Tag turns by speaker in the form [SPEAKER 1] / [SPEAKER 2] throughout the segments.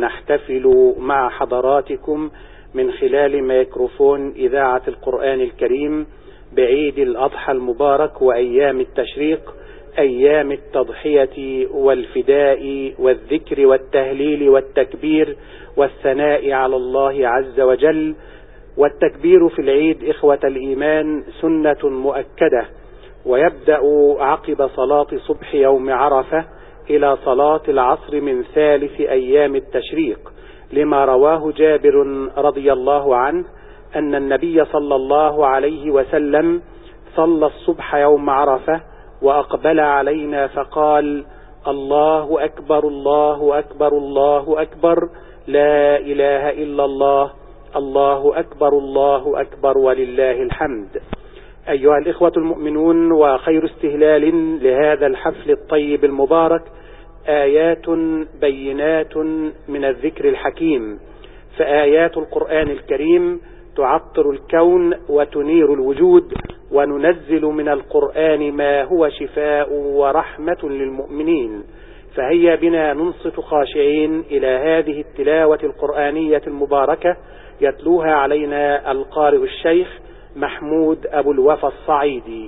[SPEAKER 1] ونحتفل مع حضراتكم من خلال ميكروفون إذاعة القرآن الكريم بعيد الأضحى المبارك وأيام التشريق، أيام التضحية والفداء والذكر والتهليل والتكبير والثناء على الله عز وجل. والتكبير في العيد إخوة الإيمان سنة مؤكدة، ويبدأ عقب صلاة صبح يوم عرفة إلى صلاة العصر من ثالث أيام التشريق، لما رواه جابر رضي الله عنه أن النبي صلى الله عليه وسلم صلى الصبح يوم عرفة وأقبل علينا فقال: الله أكبر الله أكبر الله أكبر، لا إله إلا الله، الله أكبر الله أكبر ولله الحمد. أيها الإخوة المؤمنون، وخير استهلال لهذا الحفل الطيب المبارك آيات بينات من الذكر الحكيم، فآيات القرآن الكريم تعطر الكون وتنير الوجود، وننزل من القرآن ما هو شفاء ورحمة للمؤمنين. فهيا بنا ننصت خاشعين إلى هذه التلاوة القرآنية المباركة، يتلوها علينا القارئ الشيخ محمود أبو الوفا الصعيدي.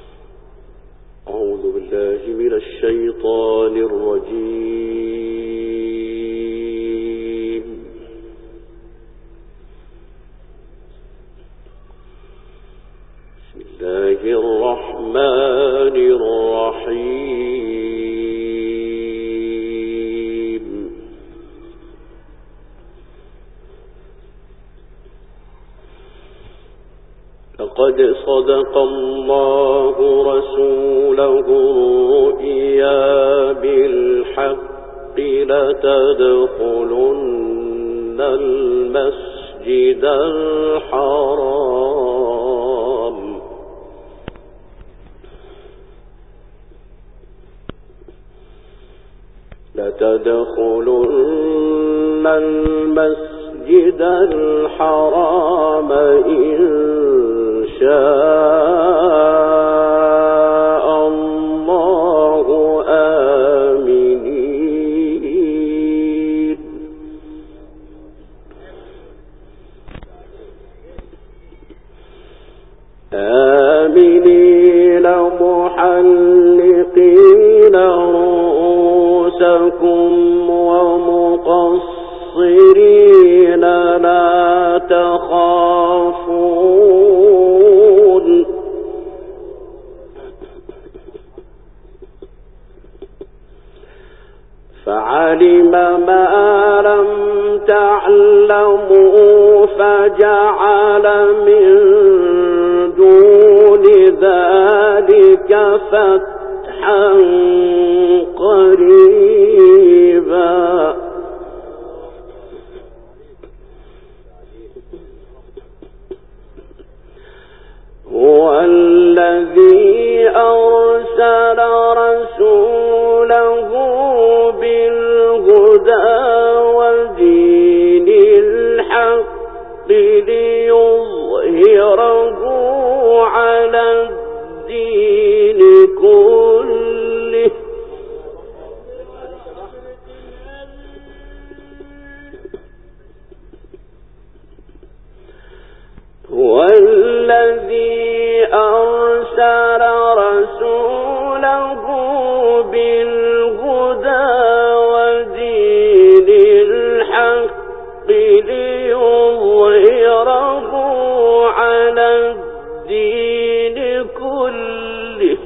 [SPEAKER 2] أعوذ بالله من الشيطان الرجيم. بسم الله الرحمن الرحيم. لقد صدق الله رسوله الرؤيا بالحق لتدخلن المسجد الحرام إن شاء الله آمنين محلقين رؤوسكم ومقصرين لا تخافون فعلم ما لم تعلموا فجعل من دون ذلك فتحا قريبا. هو الذي أرسل رسوله بالهدى ودين الحق ليظهره على الدين كله هو الذي أرسل رسوله بالهدى ودين الحق ليظهره على الدين كله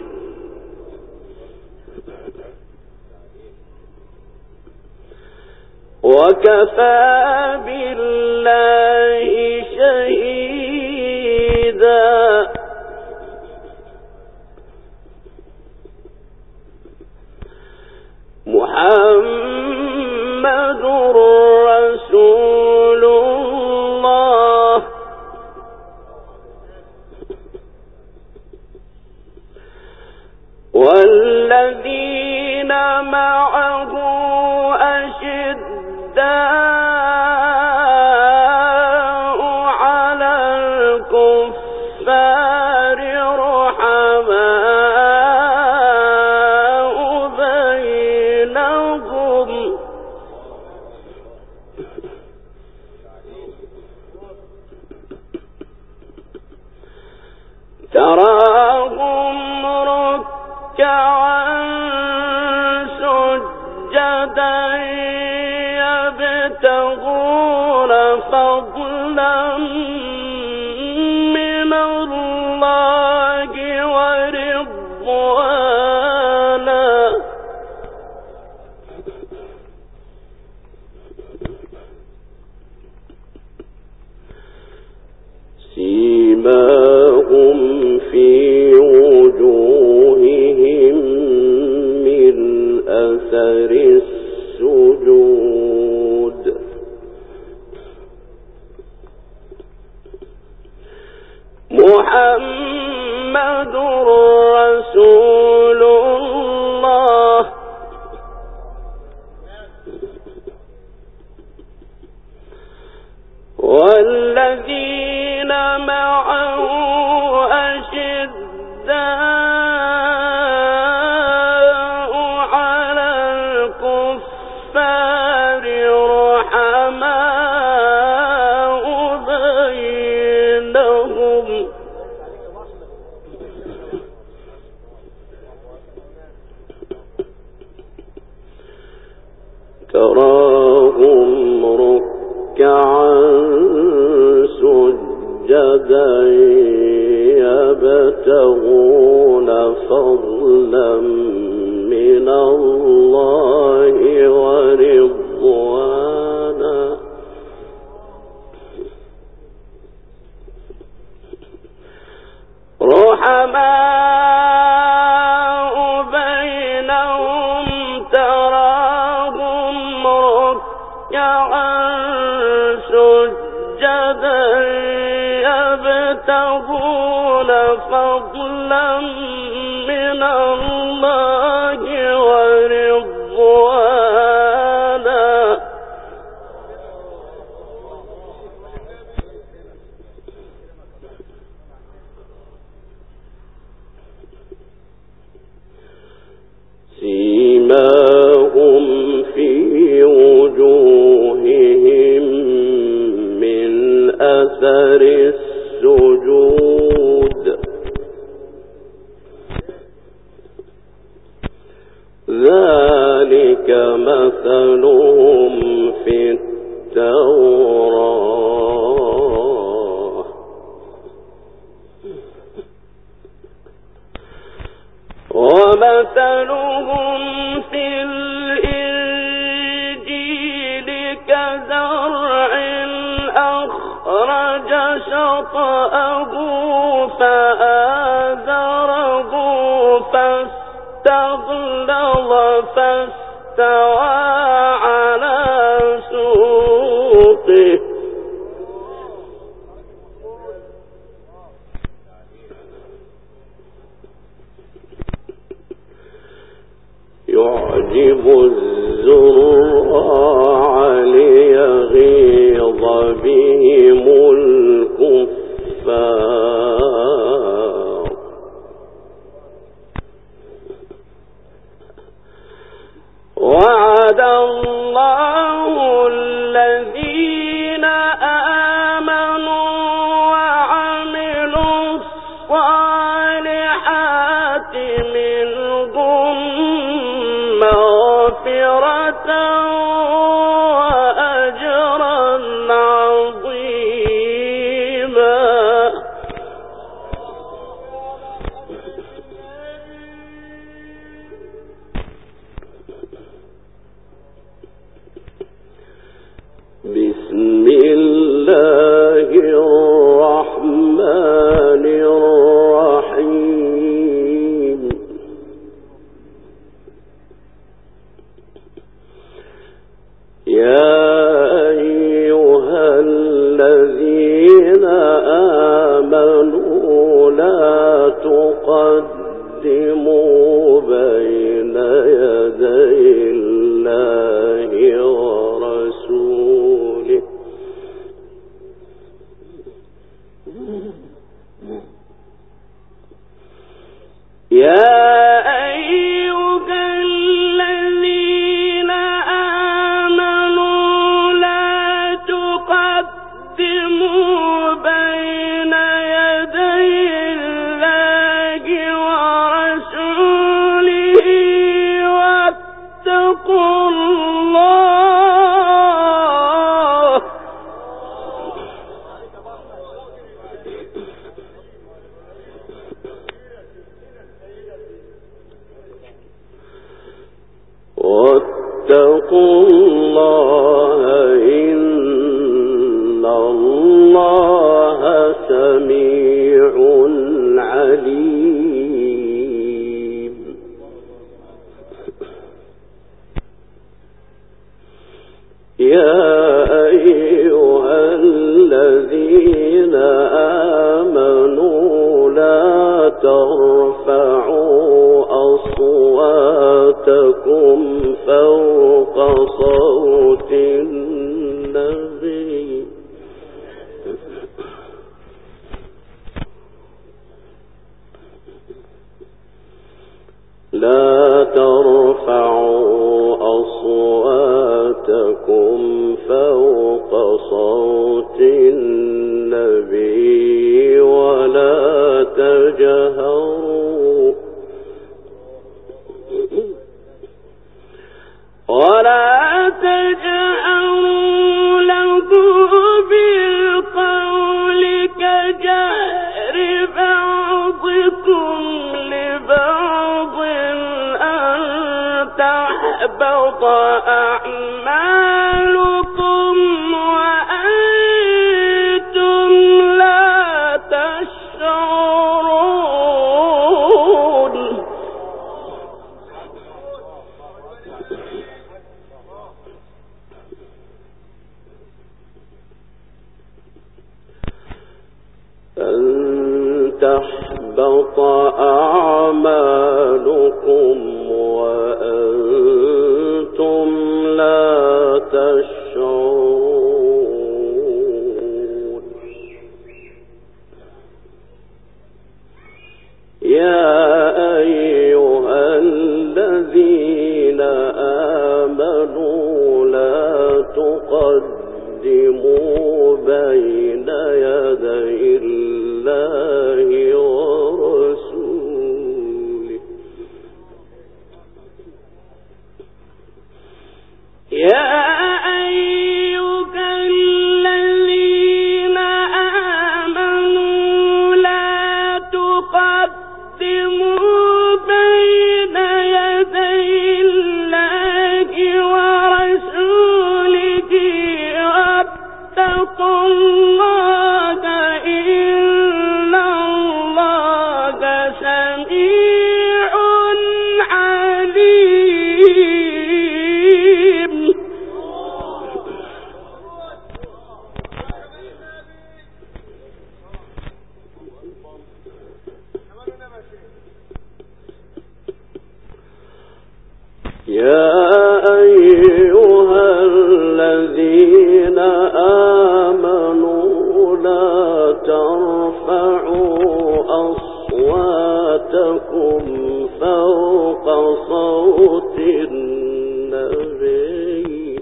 [SPEAKER 2] وكفى بالله شهيدا. محمد رسول الله والذين معه أشداء على الكفار رحماء بينهم يبتغون فضلا من الله ورضوانا سيماهم في وجوههم من أثر السجود محمد رسول الله والذين معه أشداء على الكفار رحماء بينهم تراهم ركعا سجدا يبتغون فضلا من الله ورضوانا رحماء بينهم تراهم ركعا سجدا يبتغون فضلا من الله ورضوانا سيماهم في وجوههم من أثر السجود ذلك مثلهم في التوراة ومثلهم في الإنجيل كزرع أخرج شطأه فآزره فاستغلظ فاستوى على سوقه يعجب الزراع ليغيظ بهم الكفار وعد الله الذين آمنوا وعملوا الصالحات منهم مغفرة وأجرا عظيما بسم الله الرحمن الرحيم يا أيها الذين آمنوا لا تقدموا بين يدي الله ورسوله يا أيها الذين آمنوا الله إن الله سميع عليم. يا أيها الذين آمنوا لا ترفعوا أصواتكم فوق صوت النبي لا ترفعوا أصواتكم فوق صوت النبي ولا تجهروا له بالقول كجهر بعضكم لبعض أن تحبط أعمالكم وأنتم لا تشعرون. أن تحبط أعمالكم وأنتم لا تشعرون. يا أيها الذين آمنوا لا تقدموا بين يدي الله ورسوله. يا أيها الذين آمنوا لا تقدموا بين يدي الله ورسوله واتقوا الله إن الله سميع عليم. يا أيها الذين آمنوا لا ترفعوا أصواتكم فوق صوت النبي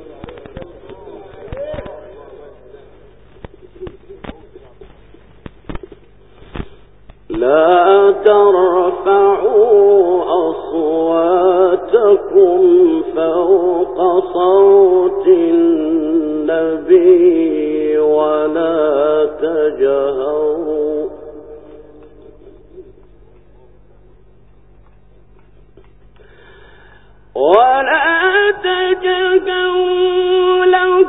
[SPEAKER 2] لا ترفعوا أصواتكم فوق صوت النبي ولا تجهروا له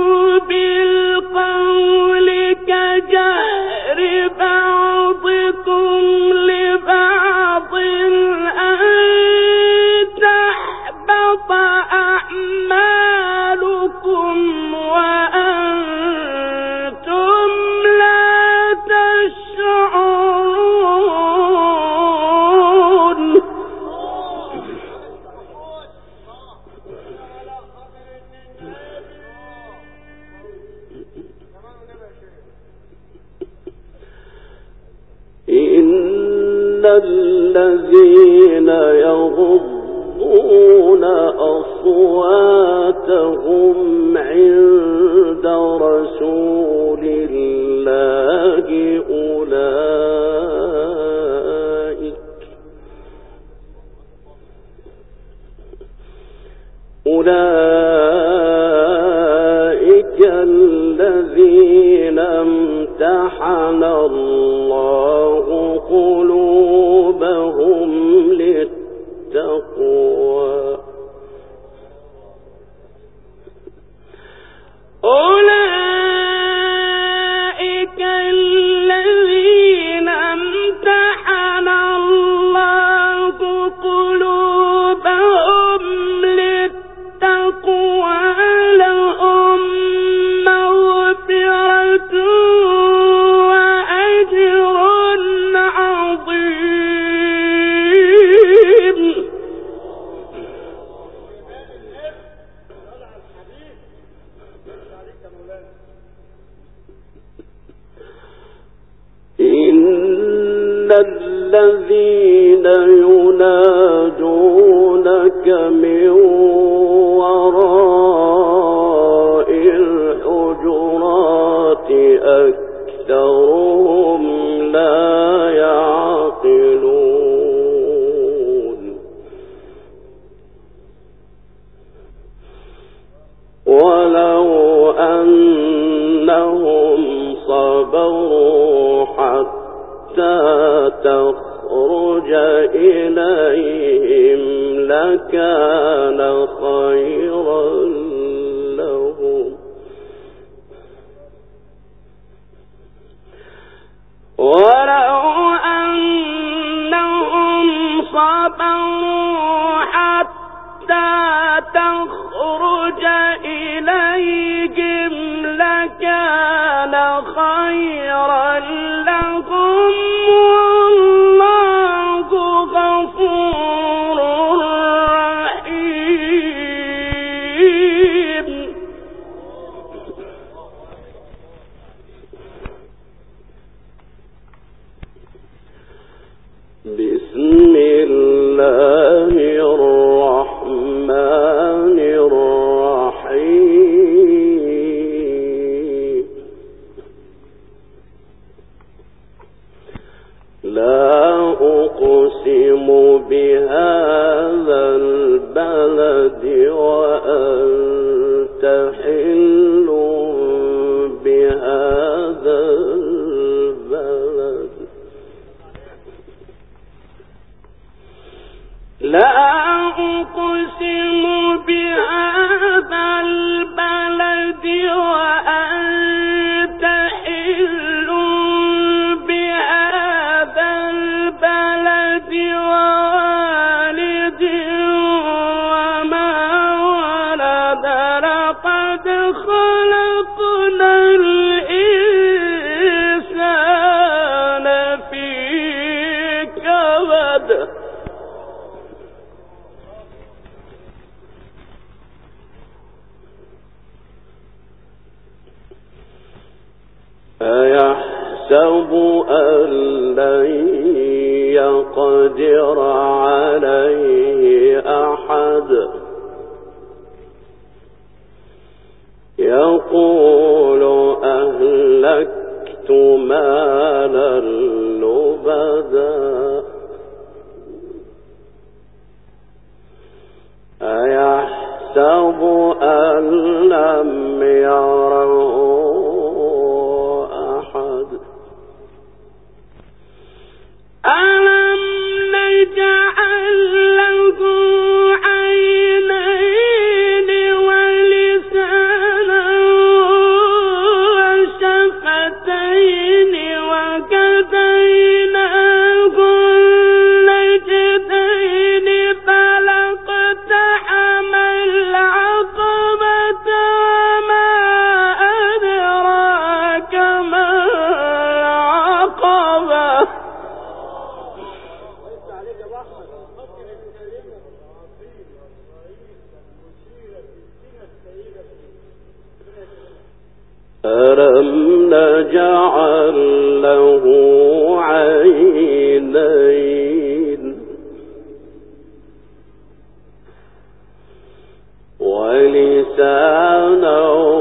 [SPEAKER 2] بالقول كجهر بعضكم لبعض أن تحبط أعمالكم وأنتم لا تشعرون. إن الذين يغضون أصواتهم عند رسول الله أولئك الذين امتحن الله قلوبهم للتقوى إن الذين ينادونك من وراء الحجرات أكثرهم لا يعقلون ولو أنهم صبروا حتى تخرج إليهم لكان خيرا لهم ولو أنهم صبروا حتى تخرج إليهم لكان خيرا لهم والله غفور رحيم. بسم الله الرحمن الرحيم. لا أقسم بهذا البلد وأنت حل بهذا البلد لا أقسم بهذا البلد وأنت حل بهذا البلد ووالد وما ولد لقد خلقنا الإنسان في كبد. أيحسب أن لن يقدر عليه أحد يقول أهلكت مالا لبدا أيحسب أن لم يره ألم نجعل له عينين ولسانا وشفتين وهديناه النجدين فلاقتحم العقبة وما أدراك ما العقبة. ألم نجعل له عينين ولسانا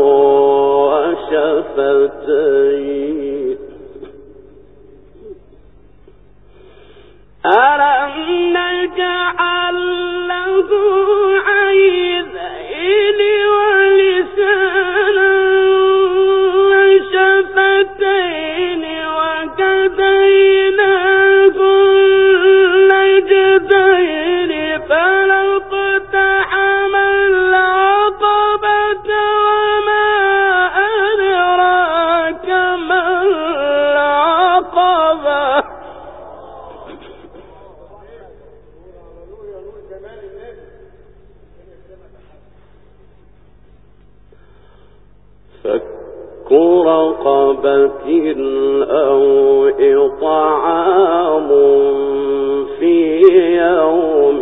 [SPEAKER 2] وشفتين ألم نجعل له عينين ولسانا وشفتين وهديناه النجدين فلاقتحم العقبة وما أدراك ما العقبة. فك رقبة أو إطعام في يوم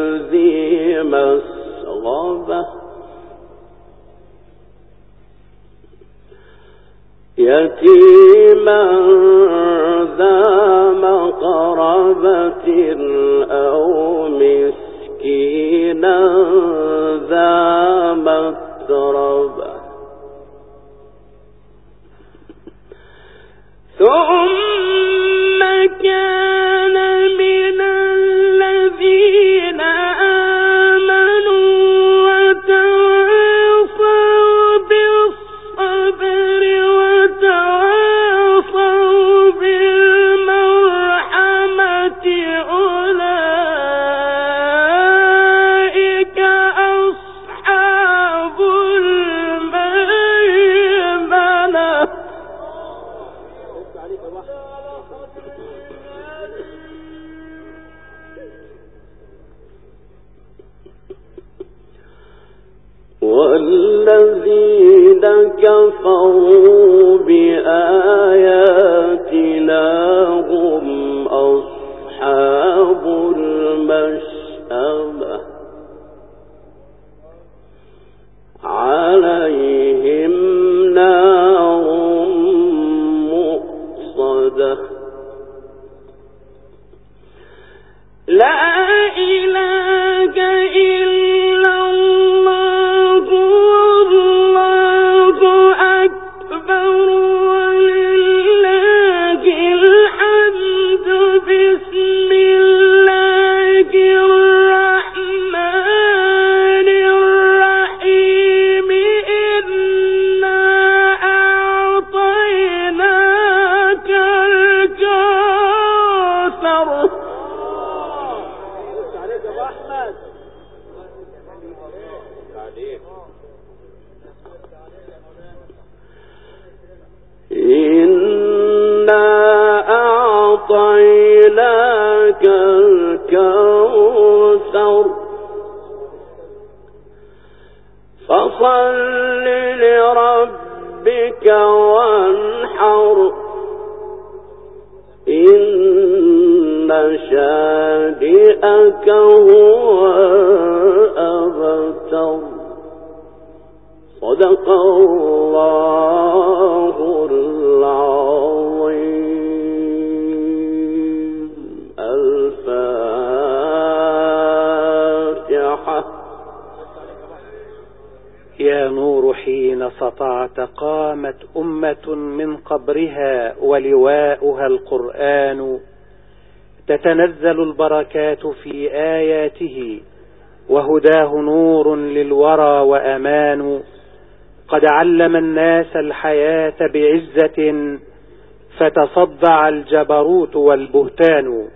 [SPEAKER 2] ذي مسغبة يتيما ذا مقربة أو مسكينا ذا متربة ثم كان من الذين آمنوا وتواصوا بالصبر وتواصوا بالمرحمة أولئك أصحاب الميمنة والذين كفروا بآياتنا هم أصحاب المشأمة عليهم نار مؤصدة لا إله إلا الله والله أكبر ولله الحمد بسم الله الرحمن الرحيم إنا أعطيناك الكوثر إنا أعطيناك الكوثر فصل لربك وانحر إن شانئك هو الأبتر صدق الله العظيم. الفاتحة.
[SPEAKER 1] يا نور حين سطعت قامت أمة من قبرها ولواؤها القرآن تتنزل البركات في آياته وهداه نور للورى وأمان قد علم الناس الحياة بعزة فتصدع الجبروت والبهتان.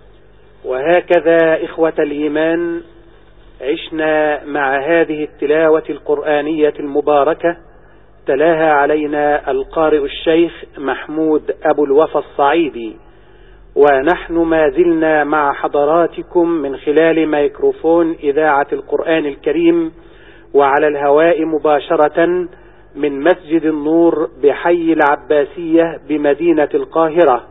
[SPEAKER 1] وهكذا إخوة الإيمان عشنا مع هذه التلاوة القرآنية المباركة تلاها علينا القارئ الشيخ محمود أبو الوفا الصعيدي، ونحن ما زلنا مع حضراتكم من خلال ميكروفون إذاعة القرآن الكريم وعلى الهواء مباشرة من مسجد النور بحي العباسية بمدينة القاهرة